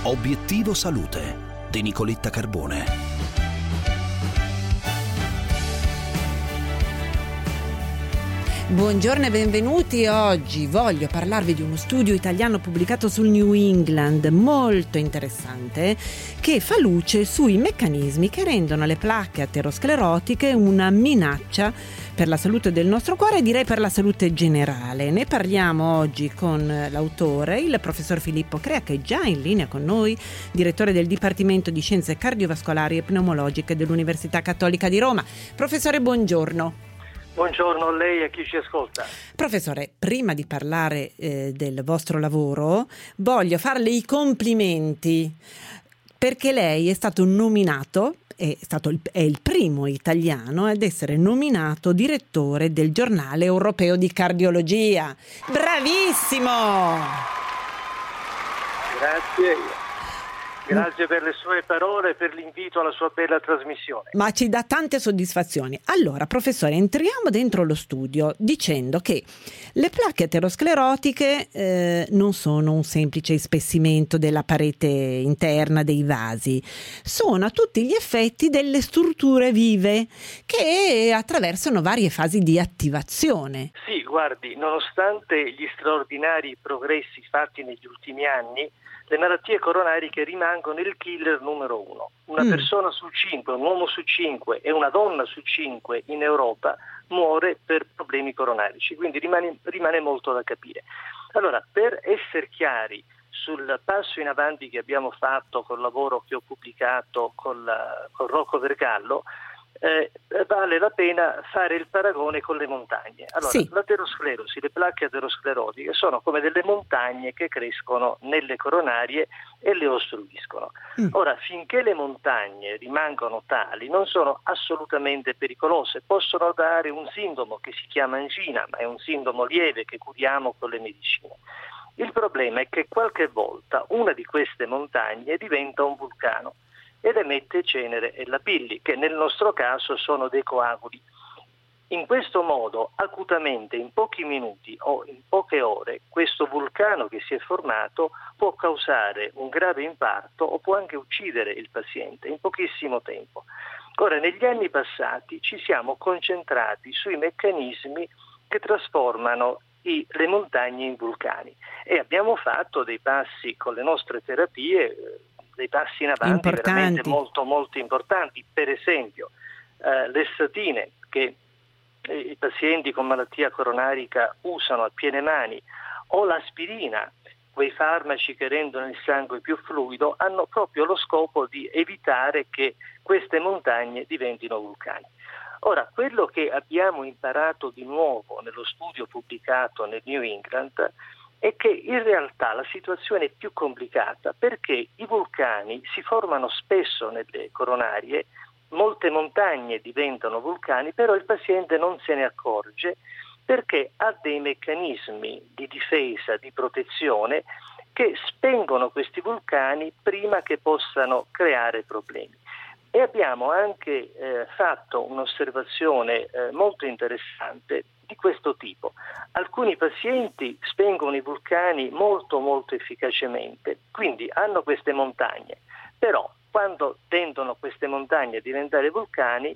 Obiettivo Salute di Nicoletta Carbone. Buongiorno e benvenuti. Oggi voglio parlarvi di uno studio italiano pubblicato sul New England molto interessante che fa luce sui meccanismi che rendono le placche aterosclerotiche una minaccia per la salute del nostro cuore e direi per la salute generale. Ne parliamo oggi con l'autore, il professor Filippo Crea, che è già in linea con noi, direttore del Dipartimento di Scienze Cardiovascolari e Pneumologiche dell'Università Cattolica di Roma. Professore, buongiorno. Buongiorno a lei e a chi ci ascolta. Professore, prima di parlare del vostro lavoro, voglio farle i complimenti perché lei è stato nominato, è il primo italiano ad essere nominato direttore del Giornale Europeo di Cardiologia. Bravissimo! Grazie per le sue parole e per l'invito alla sua bella trasmissione. Ma ci dà tante soddisfazioni. Allora, professore, entriamo dentro lo studio dicendo che le placche aterosclerotiche non sono un semplice ispessimento della parete interna dei vasi, sono a tutti gli effetti delle strutture vive che attraversano varie fasi di attivazione. Sì, guardi, nonostante gli straordinari progressi fatti negli ultimi anni, le malattie coronariche rimangono il killer numero uno. Una persona su 5, un uomo su 5 e una donna su 5 in Europa muore per problemi coronarici, quindi rimane molto da capire. Allora, per essere chiari sul passo in avanti che abbiamo fatto col lavoro che ho pubblicato con Rocco Vergallo, vale la pena fare il paragone con le montagne. Allora, sì. L'aterosclerosi, le placche aterosclerotiche sono come delle montagne che crescono nelle coronarie e le ostruiscono. Ora, finché le montagne rimangono tali, non sono assolutamente pericolose, possono dare un sintomo che si chiama angina, ma è un sintomo lieve che curiamo con le medicine. Il problema è che qualche volta una di queste montagne diventa un vulcano ed emette cenere e lapilli, che nel nostro caso sono dei coaguli. In questo modo, acutamente, in pochi minuti o in poche ore, questo vulcano che si è formato può causare un grave infarto o può anche uccidere il paziente in pochissimo tempo. Ora, negli anni passati ci siamo concentrati sui meccanismi che trasformano le montagne in vulcani e abbiamo fatto dei passi con le nostre terapie, dei passi in avanti importanti, veramente molto molto importanti. Per esempio le statine che i pazienti con malattia coronarica usano a piene mani o l'aspirina, quei farmaci che rendono il sangue più fluido, hanno proprio lo scopo di evitare che queste montagne diventino vulcani. Ora, quello che abbiamo imparato di nuovo nello studio pubblicato nel New England è che in realtà la situazione è più complicata perché i vulcani si formano spesso nelle coronarie, molte montagne diventano vulcani, però il paziente non se ne accorge perché ha dei meccanismi di difesa, di protezione che spengono questi vulcani prima che possano creare problemi. E abbiamo anche fatto un'osservazione molto interessante di questo tipo. Alcuni pazienti spengono i vulcani molto molto efficacemente, quindi hanno queste montagne, però quando tendono queste montagne a diventare vulcani,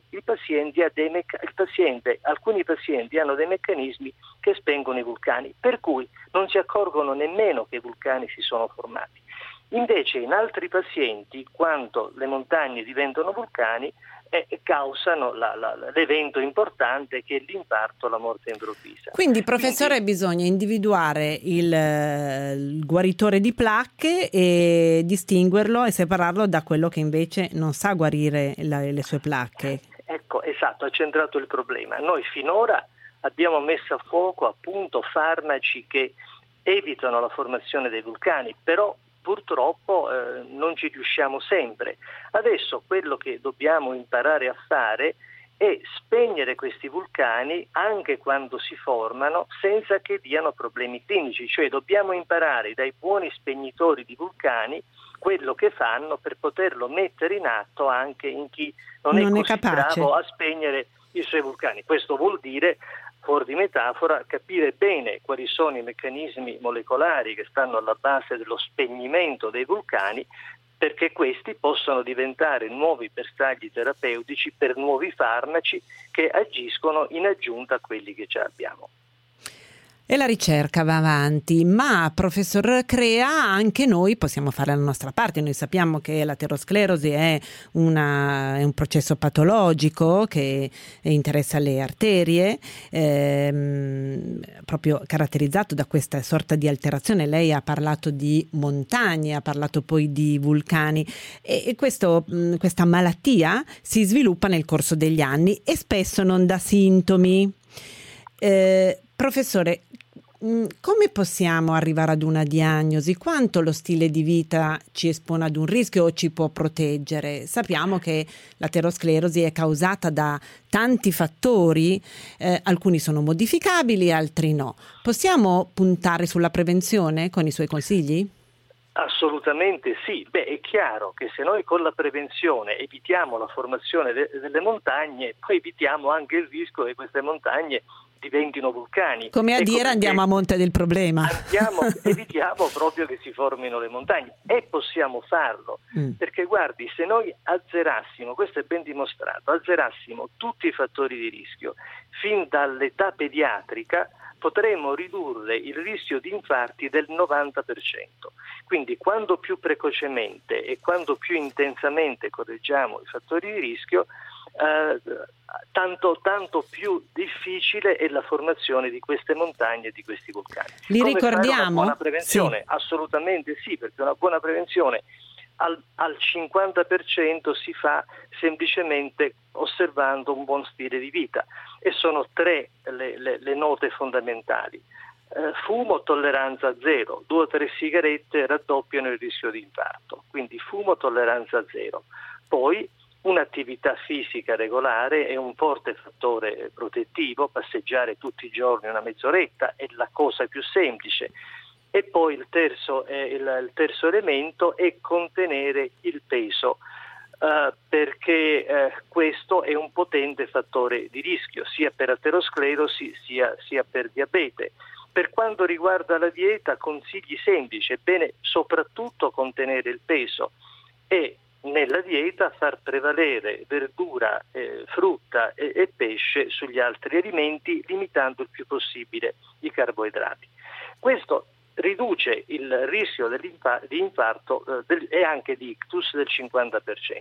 alcuni pazienti hanno dei meccanismi che spengono i vulcani, per cui non si accorgono nemmeno che i vulcani si sono formati. Invece in altri pazienti, quando le montagne diventano vulcani, causano l'evento importante che è l'infarto o la morte improvvisa. Quindi, professore, bisogna individuare il guaritore di placche e distinguerlo e separarlo da quello che invece non sa guarire le sue placche. Ecco, esatto, ha centrato il problema. Noi finora abbiamo messo a fuoco appunto farmaci che evitano la formazione dei vulcani, però purtroppo non ci riusciamo sempre. Adesso quello che dobbiamo imparare a fare è spegnere questi vulcani anche quando si formano senza che diano problemi clinici, cioè dobbiamo imparare dai buoni spegnitori di vulcani quello che fanno per poterlo mettere in atto anche in chi non è così capace, bravo a spegnere i suoi vulcani. Questo vuol dire fuori di metafora, capire bene quali sono i meccanismi molecolari che stanno alla base dello spegnimento dei vulcani, perché questi possono diventare nuovi bersagli terapeutici per nuovi farmaci che agiscono in aggiunta a quelli che già abbiamo. E la ricerca va avanti, ma professor Crea, anche noi possiamo fare la nostra parte. Noi sappiamo che l'aterosclerosi è un processo patologico che interessa le arterie, proprio caratterizzato da questa sorta di alterazione. Lei ha parlato di montagne, ha parlato poi di vulcani, e questa malattia si sviluppa nel corso degli anni e spesso non dà sintomi. Professore, come possiamo arrivare ad una diagnosi? Quanto lo stile di vita ci espone ad un rischio o ci può proteggere? Sappiamo che l'aterosclerosi è causata da tanti fattori, alcuni sono modificabili, altri no. Possiamo puntare sulla prevenzione con i suoi consigli? Assolutamente sì. È chiaro che se noi con la prevenzione evitiamo la formazione delle montagne, poi evitiamo anche il rischio che queste montagne diventino vulcani. Come a dire, andiamo a monte del problema. Evitiamo proprio che si formino le montagne, e possiamo farlo, perché guardi, se noi azzerassimo, questo è ben dimostrato, azzerassimo tutti i fattori di rischio fin dall'età pediatrica, potremmo ridurre il rischio di infarti del 90%. Quindi quando più precocemente e quando più intensamente correggiamo i fattori di rischio, tanto più difficile è la formazione di queste montagne e di questi vulcani. Li Come ricordiamo? fare una buona prevenzione? Sì. Assolutamente sì, perché una buona prevenzione al 50% si fa semplicemente osservando un buon stile di vita, e sono tre le note fondamentali. Fumo, tolleranza zero, 2 o 3 sigarette raddoppiano il rischio di infarto, quindi fumo, tolleranza zero. Poi un'attività fisica regolare è un forte fattore protettivo, passeggiare tutti i giorni una mezz'oretta è la cosa più semplice. E poi il terzo elemento è contenere il peso, perché questo è un potente fattore di rischio sia per aterosclerosi sia per diabete. Per quanto riguarda la dieta, consigli semplici: è bene soprattutto contenere il peso e nella dieta far prevalere verdura, frutta e pesce sugli altri alimenti, limitando il più possibile i carboidrati. Questo riduce il rischio di infarto e anche di ictus del 50%.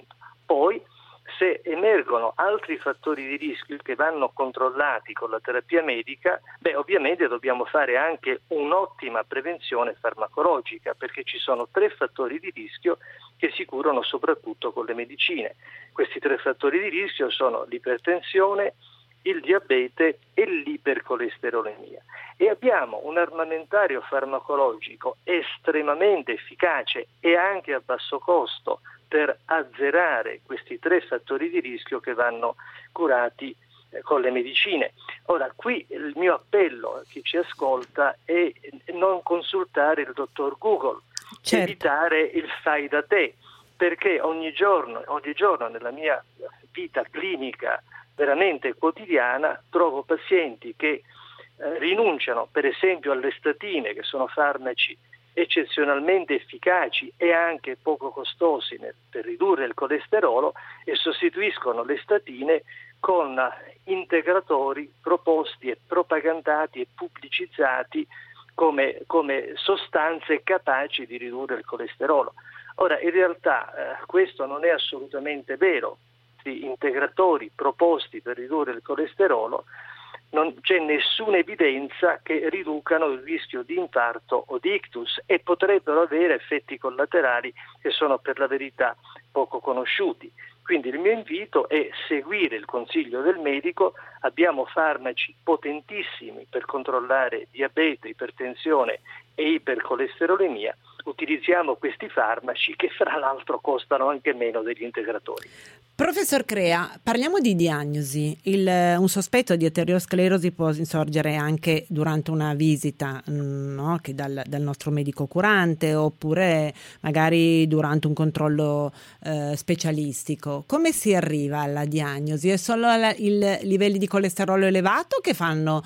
Poi, se emergono altri fattori di rischio che vanno controllati con la terapia medica, ovviamente dobbiamo fare anche un'ottima prevenzione farmacologica, perché ci sono 3 fattori di rischio che si curano soprattutto con le medicine. Questi 3 fattori di rischio sono l'ipertensione, il diabete e l'ipercolesterolemia, e abbiamo un armamentario farmacologico estremamente efficace e anche a basso costo per azzerare questi 3 fattori di rischio che vanno curati con le medicine. Ora, qui il mio appello a chi ci ascolta è non consultare il dottor Google, certo. Evitare il fai da te, perché ogni giorno nella mia vita clinica veramente quotidiana trovo pazienti che rinunciano per esempio alle statine, che sono farmaci eccezionalmente efficaci e anche poco costosi per ridurre il colesterolo, e sostituiscono le statine con integratori proposti e propagandati e pubblicizzati come sostanze capaci di ridurre il colesterolo. Ora, in realtà questo non è assolutamente vero. Gli integratori proposti per ridurre il colesterolo non c'è nessuna evidenza che riducano il rischio di infarto o di ictus, e potrebbero avere effetti collaterali che sono per la verità poco conosciuti. Quindi il mio invito è seguire il consiglio del medico. Abbiamo farmaci potentissimi per controllare diabete, ipertensione e ipercolesterolemia. Utilizziamo questi farmaci, che fra l'altro costano anche meno degli integratori. Professor Crea, parliamo di diagnosi. Un sospetto di arteriosclerosi può insorgere anche durante una visita, no? Che dal nostro medico curante, oppure magari durante un controllo specialistico. Come si arriva alla diagnosi? È solo i livelli di colesterolo elevato che fanno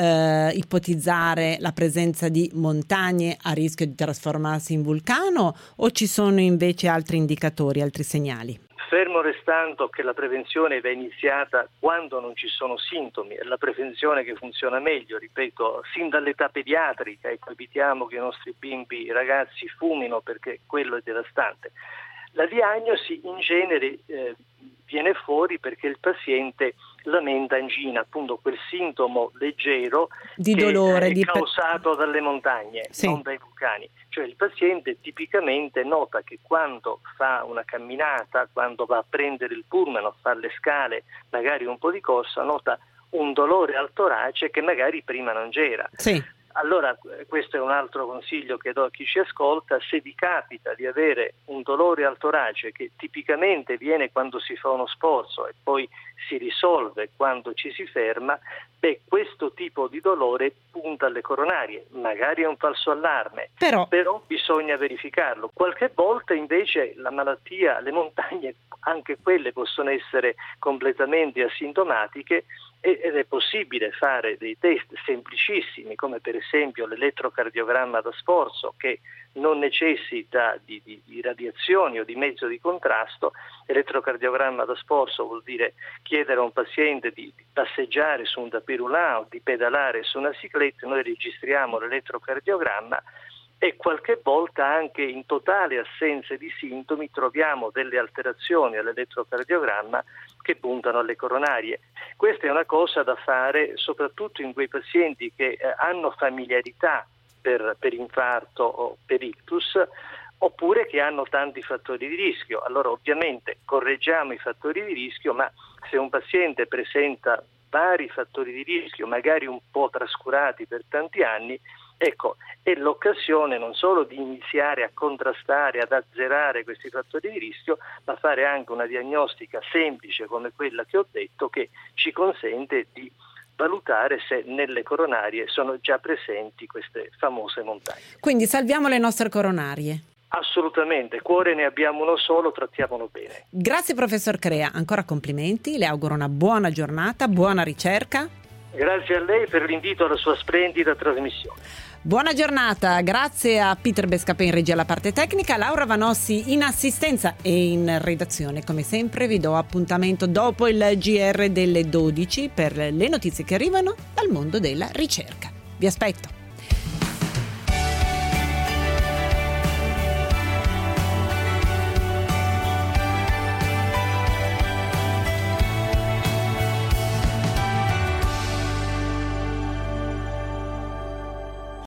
ipotizzare la presenza di montagne a rischio di trasformarsi in vulcano, o ci sono invece altri indicatori, altri segnali? Fermo restando che la prevenzione va iniziata quando non ci sono sintomi, è la prevenzione che funziona meglio, ripeto, sin dall'età pediatrica, evitiamo che i nostri bimbi, i ragazzi fumino, perché quello è devastante. La diagnosi in genere viene fuori perché il paziente lamenta angina, appunto quel sintomo leggero di dolore causato dalle montagne, sì, non dai vulcani. Cioè il paziente tipicamente nota che quando fa una camminata, quando va a prendere il pullman o fa le scale, magari un po' di corsa, nota un dolore al torace che magari prima non c'era. Sì. Allora, questo è un altro consiglio che do a chi ci ascolta: se vi capita di avere un dolore al torace che tipicamente viene quando si fa uno sforzo e poi si risolve quando ci si ferma, questo tipo di dolore punta alle coronarie, magari è un falso allarme, però bisogna verificarlo. Qualche volta invece la malattia, le montagne, anche quelle possono essere completamente asintomatiche, ed è possibile fare dei test semplicissimi, come per esempio l'elettrocardiogramma da sforzo, che non necessita di radiazioni o di mezzo di contrasto. L'elettrocardiogramma da sforzo vuol dire chiedere a un paziente di passeggiare su un tapis roulant o di pedalare su una cicletta. Noi registriamo l'elettrocardiogramma e qualche volta anche in totale assenza di sintomi troviamo delle alterazioni all'elettrocardiogramma che puntano alle coronarie. Questa è una cosa da fare soprattutto in quei pazienti che hanno familiarità per infarto o per ictus, oppure che hanno tanti fattori di rischio. Allora ovviamente correggiamo i fattori di rischio, ma se un paziente presenta vari fattori di rischio, magari un po' trascurati per tanti anni, ecco, è l'occasione non solo di iniziare a contrastare, ad azzerare questi fattori di rischio, ma fare anche una diagnostica semplice come quella che ho detto, che ci consente di valutare se nelle coronarie sono già presenti queste famose montagne. Quindi salviamo le nostre coronarie. Assolutamente, cuore ne abbiamo uno solo, trattiamolo bene. Grazie professor Crea, ancora complimenti, le auguro una buona giornata, buona ricerca. Grazie a lei per l'invito alla sua splendida trasmissione. Buona giornata, grazie a Peter Bescapè in regia alla parte tecnica, Laura Vanossi in assistenza e in redazione. Come sempre vi do appuntamento dopo il GR delle 12 per le notizie che arrivano dal mondo della ricerca. Vi aspetto.